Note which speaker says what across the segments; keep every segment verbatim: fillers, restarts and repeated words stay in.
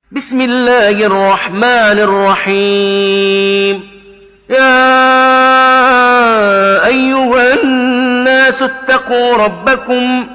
Speaker 1: بسم الله الرحمن الرحيم. يا أيها الناس اتقوا ربكم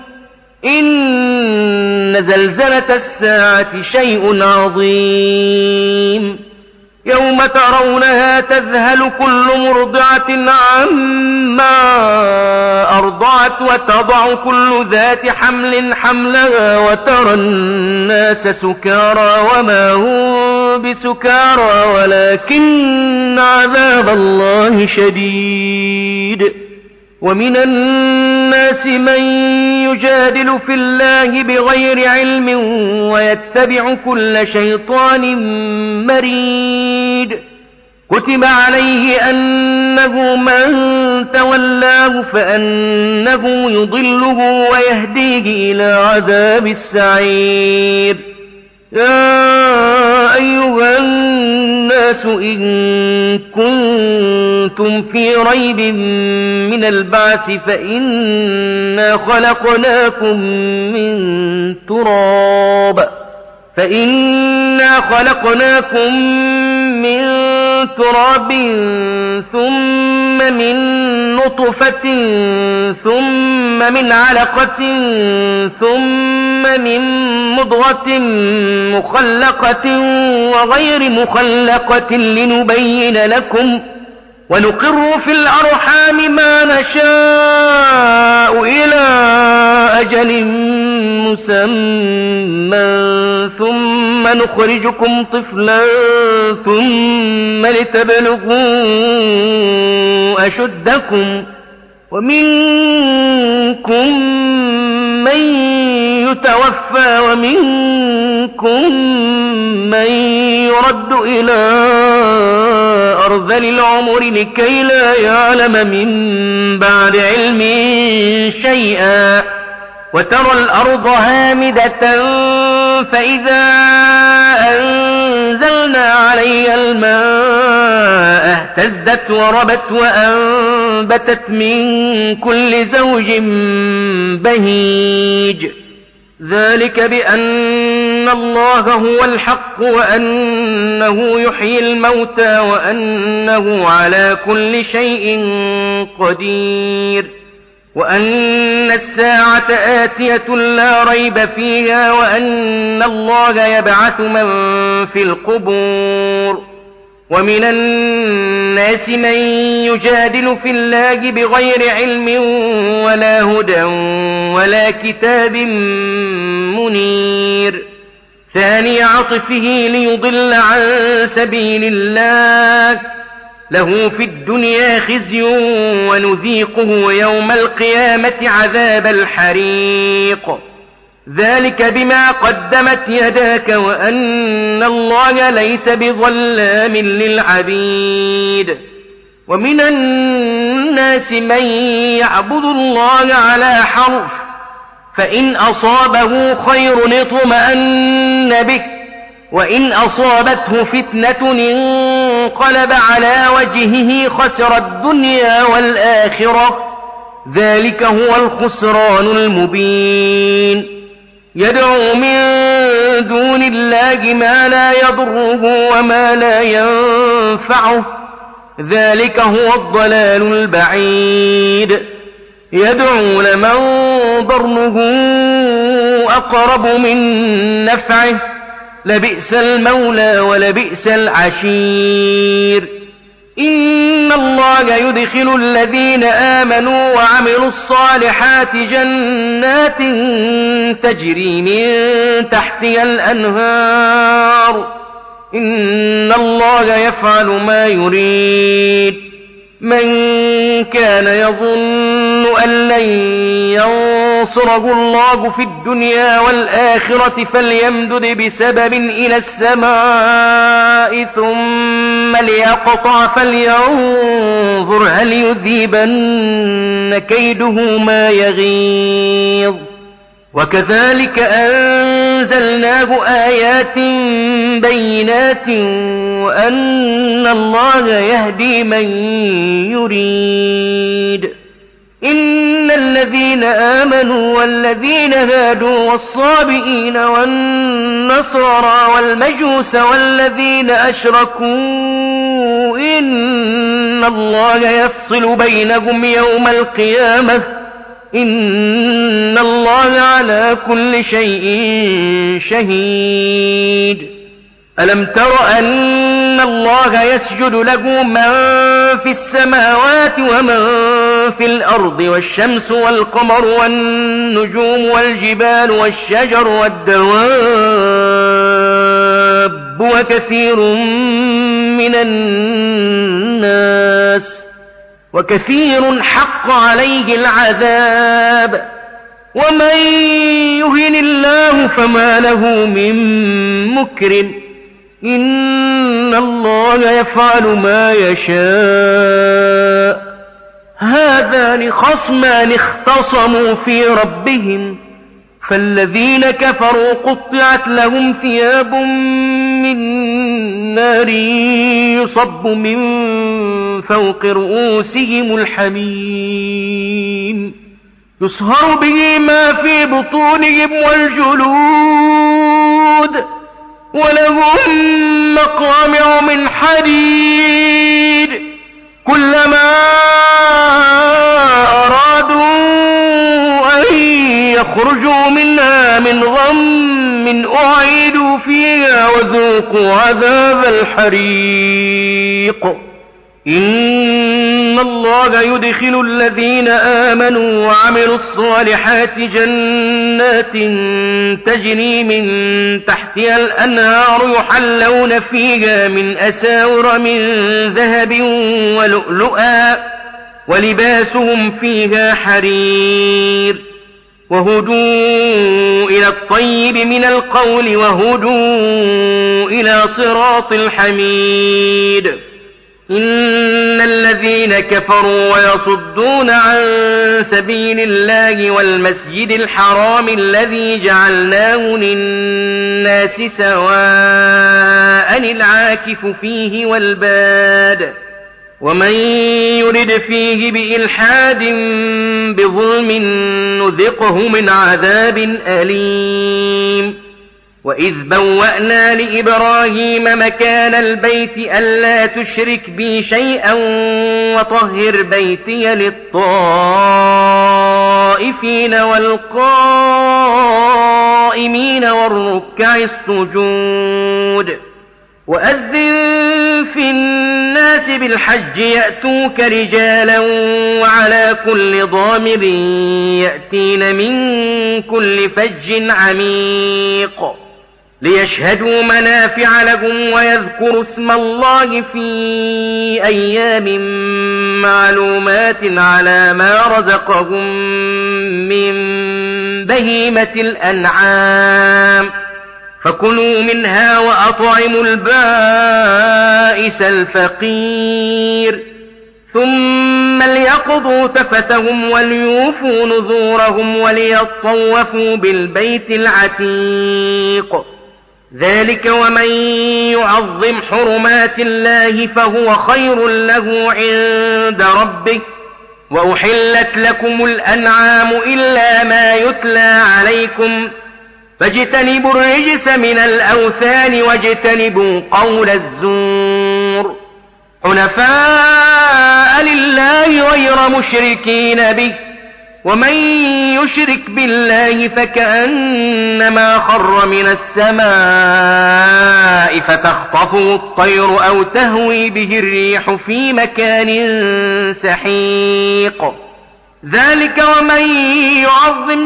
Speaker 1: إن زلزلة الساعة شيء عظيم يوم ترونها تذهل كل مرضعة عما أرضعت وتضع كل ذات حمل حملها وترى الناس سكارى وما هم بسكارى ولكن عذاب الله شديد. ومن الناس من يجادل في الله بغير علم ويتبع كل شيطان مريد. كتب عليه أنه من تولاه فأنه يضله ويهديه إلى عذاب السعير. يا أيها الناس إن كنتم في ريب من البعث فإنا خلقناكم من تراب فإنا خلقناكم من تراب ثم من نطفة ثم من علقة ثم من مضغة مخلقة وغير مخلقة لنبين لكم ونقر في الأرحام ما نشاء إلى أجل مسمى ثم نخرجكم طفلا ثم لتبلغوا أشدكم ومنكم من يتوفى ومنكم من يرد إلى أرذل العمر لكي لا يعلم من بعد علم شيئا. وترى الأرض هامدة فإذا أنزلنا عليها الماء اهتزت وربت وأنبتت من كل زوج بهيج. ذلك بأن الله هو الحق وأنه يحيي الموتى وأنه على كل شيء قدير وأن الساعة آتية لا ريب فيها وأن الله يبعث من في القبور. ومن الناس من يجادل في الله بغير علم ولا هدى ولا كتاب منير. ثاني عطفه ليضل عن سبيل الله له في الدنيا خزي ونذيقه يوم القيامة عذاب الحريق. ذلك بما قدمت يداك وأن الله ليس بظلام للعبيد. ومن الناس من يعبد الله على حرف فإن أصابه خير اطمأن به وإن أصابته فتنة انقلب على وجهه خسر الدنيا والآخرة. ذلك هو الخسران المبين. يدعو من دون الله ما لا يضره وما لا ينفعه. ذلك هو الضلال البعيد. يدعو لمن ضره أقرب من نفعه لبئس المولى ولبئس العشير. إن الله يدخل الذين آمنوا وعملوا الصالحات جنات تجري من تحتها الأنهار. إن الله يفعل ما يريد. من كان يظن أن لن ينصره الله في الدنيا والآخرة فليمدد بسبب إلى السماء ثم ليقطع فلينظر هل يذيبن كيده ما يغيظ. وكذلك أنزلناه آيات بينات وأن الله يهدي من يريد. إن الذين آمنوا والذين هادوا والصابئين والنصارى والمجوس والذين أشركوا إن الله يفصل بينهم يوم القيامة إن الله على كل شيء شهيد. ألم تر أن الله يسجد له من في السماوات ومن في الأرض والشمس والقمر والنجوم والجبال والشجر والدواب وكثير من الناس وكثير حق عليه العذاب ومن يهن الله فما له من مكرم إن الله يفعل ما يشاء. هذان خصمان اختصموا في ربهم فالذين كفروا قطعت لهم ثياب من نار يصب من فوق رؤوسهم الحميم يصهر به ما في بطونهم والجلود ولهم مقامع من حديد كلما أرادوا أن يخرجوا منها من غم أعيدوا فيها وذوقوا عذاب الحريق. إن الله يدخل الذين آمنوا وعملوا الصالحات جنات تجري من تحتها الأنهار يحلون فيها من أساور من ذهب ولؤلؤا ولباسهم فيها حرير وهدوا إلى الطيب من القول وهدوا إلى صراط الحميد. إن الذين كفروا ويصدون عن سبيل الله والمسجد الحرام الذي جعلناه للناس سواء العاكف فيه والباد ومن يرد فيه بإلحاد بظلم نذقه من عذاب أليم. وإذ بوأنا لإبراهيم مكان البيت ألا تشرك بي شيئا وطهر بيتي للطائفين والقائمين والركع السجود. وأذن في الناس بالحج يأتوك رجالا وعلى كل ضامر يأتين من كل فج عميق ليشهدوا منافع لهم ويذكروا اسم الله في أيام معلومات على ما رزقهم من بهيمة الأنعام فكلوا منها وأطعموا البائس الفقير ثم ليقضوا تفتهم وليوفوا نذورهم وليطوفوا بالبيت العتيق. ذلك ومن يعظم حرمات الله فهو خير له عند ربه. وأحلت لكم الأنعام إلا ما يتلى عليكم فاجتنبوا الرجس من الأوثان واجتنبوا قول الزور حنفاء لله غير مشركين به ومن يشرك بالله فكأنما خر من السماء فتخطفه الطير أو تهوي به الريح في مكان سحيق. ذلك ومن يعظم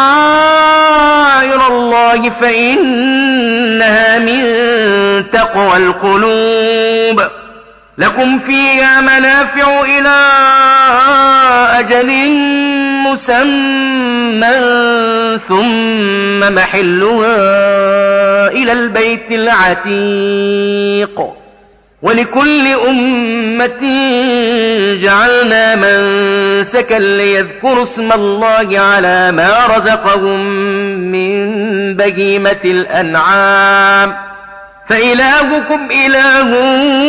Speaker 1: شعائر الله فإنها من تقوى القلوب. لكم فيها منافع إلى أجل مسمى ثم محلها إلى البيت العتيق. ولكل أمة جعلنا منسكا ليذكروا اسم الله على ما رزقهم من بهيمة الأنعام فإلهكم إله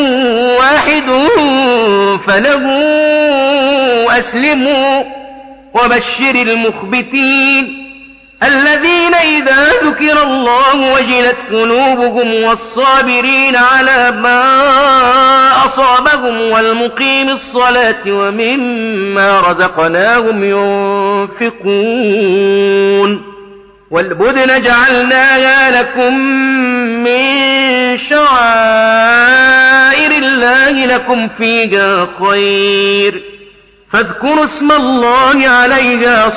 Speaker 1: واحد فله أسلموا وبشر المخبتين الذين إذا ذكر الله وجلت قلوبهم والصابرين على ما أصابهم والمقيم الصلاة ومما رزقناهم ينفقون والبدن جعلناها لكم من شعائر الله لكم فيها خير فاذكروا اسم الله عليها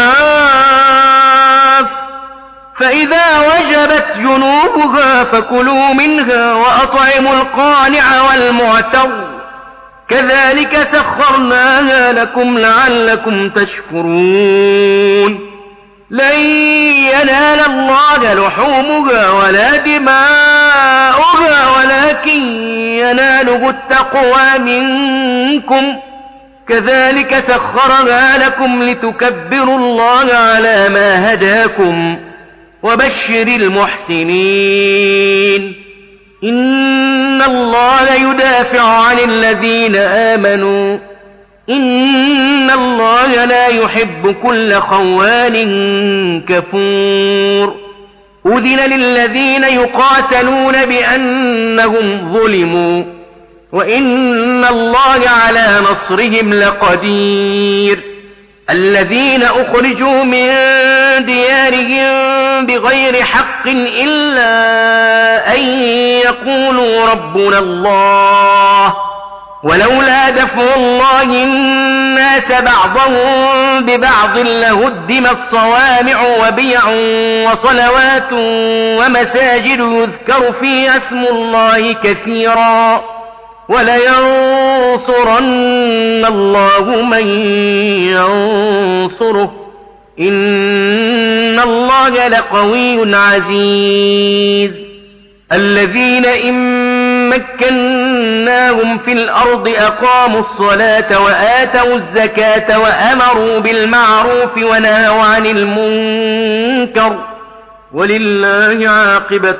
Speaker 1: صواف فإذا وجبت جنوبها فكلوا منها وأطعموا القانع والمعتر كذلك سخرناها لكم لعلكم تشكرون لن ينال الله لحومها ولا دماؤها ولكن يناله التقوى منكم كذلك سخرها لكم لتكبروا الله على ما هداكم وبشر المحسنين إن الله يدافع عن الذين آمنوا إن الله لا يحب كل خوان كفور أذن للذين يقاتلون بأنهم ظلموا وإن الله على نصرهم لقدير الذين أخرجوا من ديارهم بغير حق إلا أن يقولوا ربنا الله ولولا دفع الله الناس بعضهم ببعض لهدمت صوامع وبيع وصلوات ومساجد يذكر فيها اسم الله كثيرا ولينصرن الله من ينصره إن الله لقوي عزيز الذين إن مكناهم في الأرض أقاموا الصلاة وآتوا الزكاة وأمروا بالمعروف ونهوا عن المنكر ولله عاقبة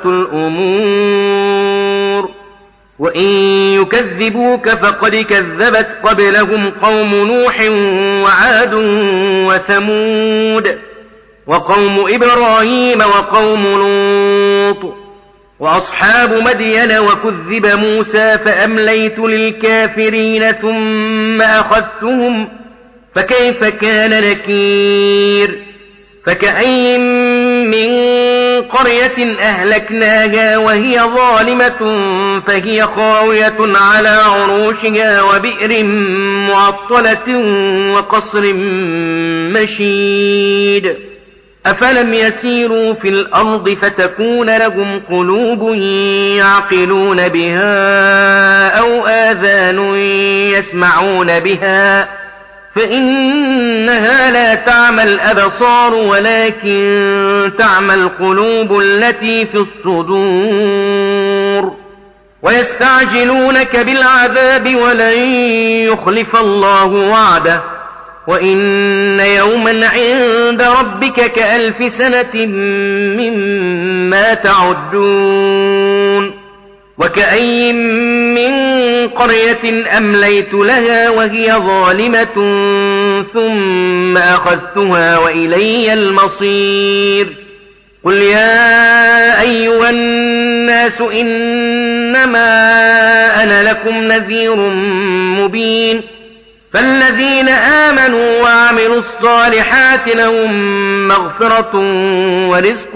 Speaker 1: الأمور وإن يكذبوك فقد كذبت قبلهم قوم نوح وعاد وثمود وقوم إبراهيم وقوم لوط وأصحاب مدين وكذب موسى فأمليت للكافرين ثم أخذتهم فكيف كان نكير فكأي من قرية أهلكناها وهي ظالمة فهي خاوية على عروشها وبئر معطلة وقصر مشيد أفلم يسيروا في الأرض فتكون لهم قلوب يعقلون بها أو آذان يسمعون بها فإنها لا تعمى الأبصار ولكن تعمى القلوب التي في الصدور ويستعجلونك بالعذاب ولن يخلف الله وعده وإن يوما عند ربك كألف سنة مما تعدون وكأي من قرية أمليت لها وهي ظالمة ثم أخذتها وإلي المصير قل يا أيها الناس إنما أنا لكم نذير مبين فالذين آمنوا وعملوا الصالحات لهم مغفرة ورزق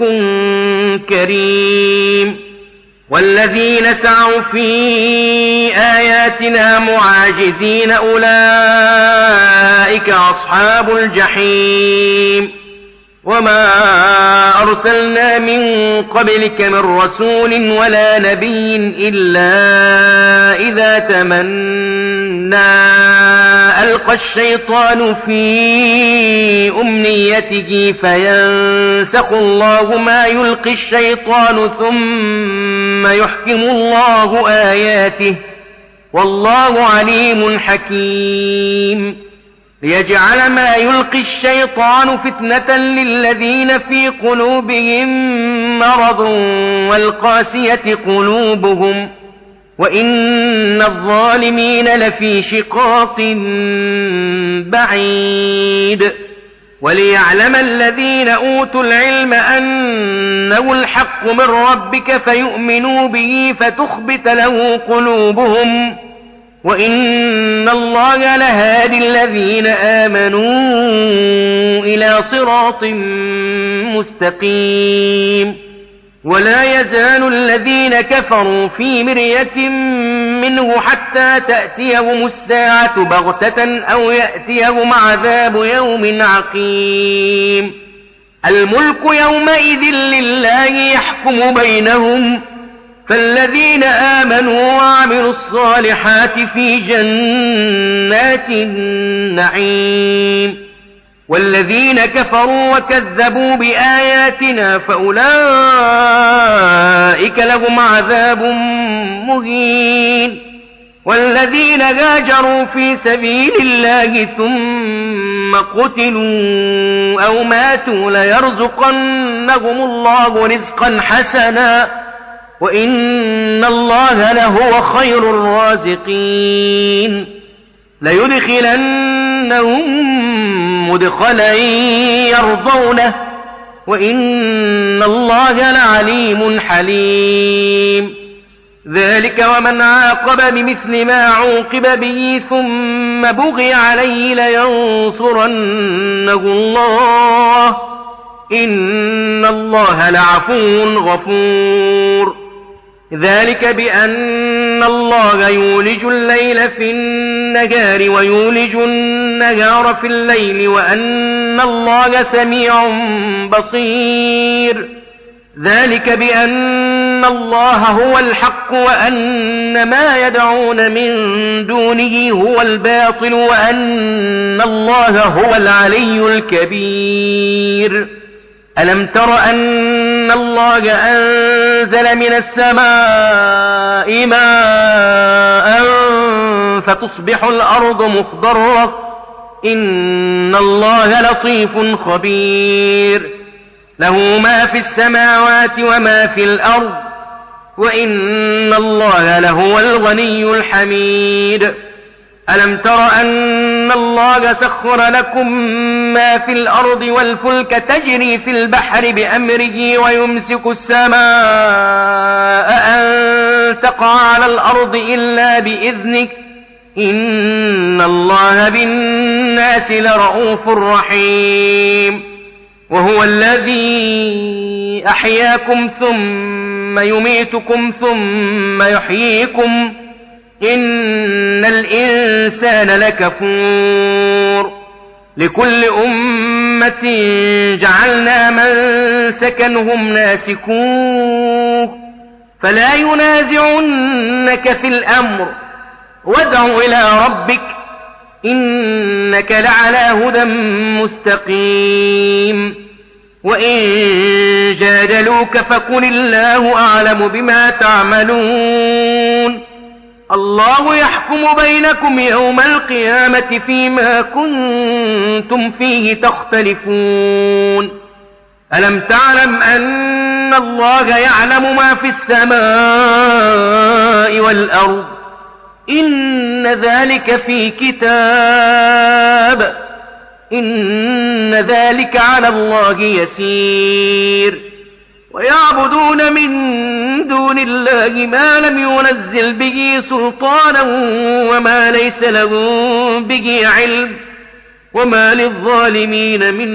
Speaker 1: كريم والذين سعوا في آياتنا معاجزين أولئك أصحاب الجحيم وما أرسلنا من قبلك من رسول ولا نبي إلا إذا تمنى ألقى الشيطان في أمنيته فينسخ الله ما يلقي الشيطان ثم يحكم الله آياته والله عليم حكيم ليجعل ما يلقي الشيطان فتنة للذين في قلوبهم مرض والقاسية قلوبهم وإن الظالمين لفي شقاق بعيد وليعلم الذين أوتوا العلم أنه الحق من ربك فيؤمنوا به فتخبت له قلوبهم وإن الله لهادي الذين آمنوا إلى صراط مستقيم. ولا يزال الذين كفروا في مرية منه حتى تأتيهم الساعة بغتة أو يأتيهم عذاب يوم عقيم. الملك يومئذ لله يحكم بينهم فالذين آمنوا وعملوا الصالحات في جنات النعيم والذين كفروا وكذبوا بآياتنا فأولئك لهم عذاب مهين. والذين هاجروا في سبيل الله ثم قتلوا أو ماتوا ليرزقنهم الله رزقا حسنا وإن الله لهو خير الرازقين. ليدخلنهم مدخلا يرضونه وإن الله لعليم حليم. ذلك ومن عاقب بمثل ما عوقب به ثم بغي عليه لينصرنه الله إن الله لعفو غفور. ذلك بأن الله يولج الليل في النهار ويولج النهار في الليل وأن الله سميع بصير. ذلك بأن الله هو الحق وأن ما يدعون من دونه هو الباطل وأن الله هو العلي الكبير. ألم تر أن الله أنزل من السماء ماء فتصبح الأرض مخضرة إن الله لطيف خبير. له ما في السماوات وما في الأرض وإن الله لهو الغني الحميد. ألم تر أن الله سخر لكم ما في الأرض والفلك تجري في البحر بأمره ويمسك السماء أن تقع على الأرض إلا بإذنه إن الله بالناس لرءوف رحيم. وهو الذي أحياكم ثم يميتكم ثم يحييكم إن الإنسان لكفور. لكل أمة جعلنا منسكا هم ناسكوه فلا ينازعنك في الأمر وادع إلى ربك إنك لعلى هدى مستقيم. وإن جادلوك فقل الله أعلم بما تعملون. الله يحكم بينكم يوم القيامة فيما كنتم فيه تختلفون. ألم تعلم أن الله يعلم ما في السماء والأرض إن ذلك في كتاب إن ذلك على الله يسير. ويعبدون من دون الله ما لم ينزل به سلطانا وما ليس لهم به علم وما للظالمين من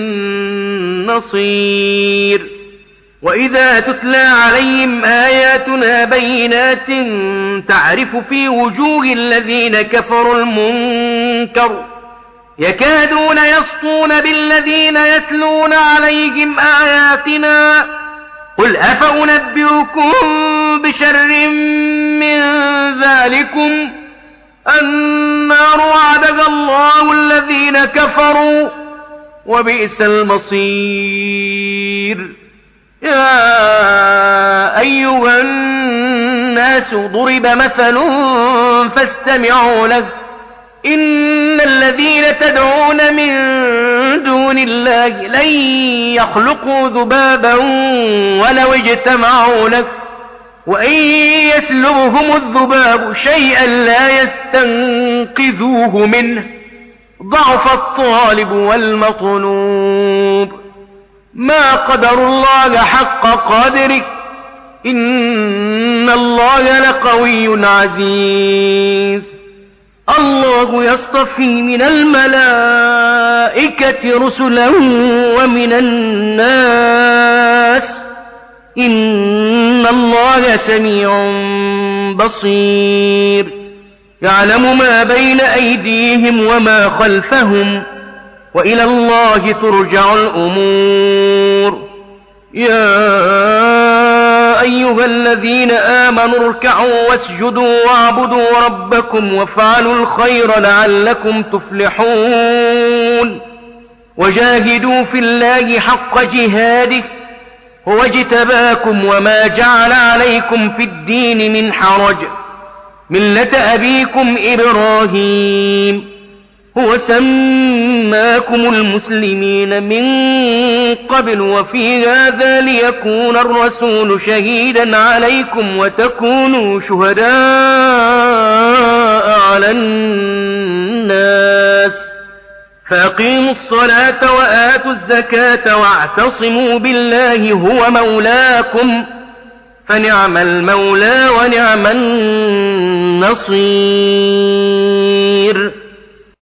Speaker 1: نصير. وإذا تتلى عليهم آياتنا بينات تعرف في وجوه الذين كفروا المنكر يكادون يسطون بالذين يتلون عليهم آياتنا قل أفأنبئكم بشر من ذلكم النار وعدها الله الذين كفروا وبئس المصير. يا أيها الناس ضرب مثل فاستمعوا له إن الذين تدعون من دون الله لن يخلقوا ذبابا ولو اجتمعوا له وإن يسلبهم الذباب شيئا لا يستنقذوه منه ضعف الطالب والمطلوب. ما قدروا الله حق قدره، إن الله لقوي عزيز. الله يصطفي من الملائكة رسلا ومن الناس، إن الله سميع بصير. يعلم ما بين أيديهم وما خلفهم، وإلى الله ترجع الأمور. يا أيها الذين آمنوا اركعوا واسجدوا واعبدوا ربكم وافعلوا الخير لعلكم تفلحون. وجاهدوا في الله حق جهاده، هو اجتباكم وما جعل عليكم في الدين من حرج، ملة أبيكم إبراهيم، هو سماكم المسلمين من قبل وفي هذا ليكون الرسول شهيدا عليكم وتكونوا شهداء على الناس. فأقيموا الصلاة وآتوا الزكاة واعتصموا بالله هو مولاكم، فنعم المولى ونعم النصير.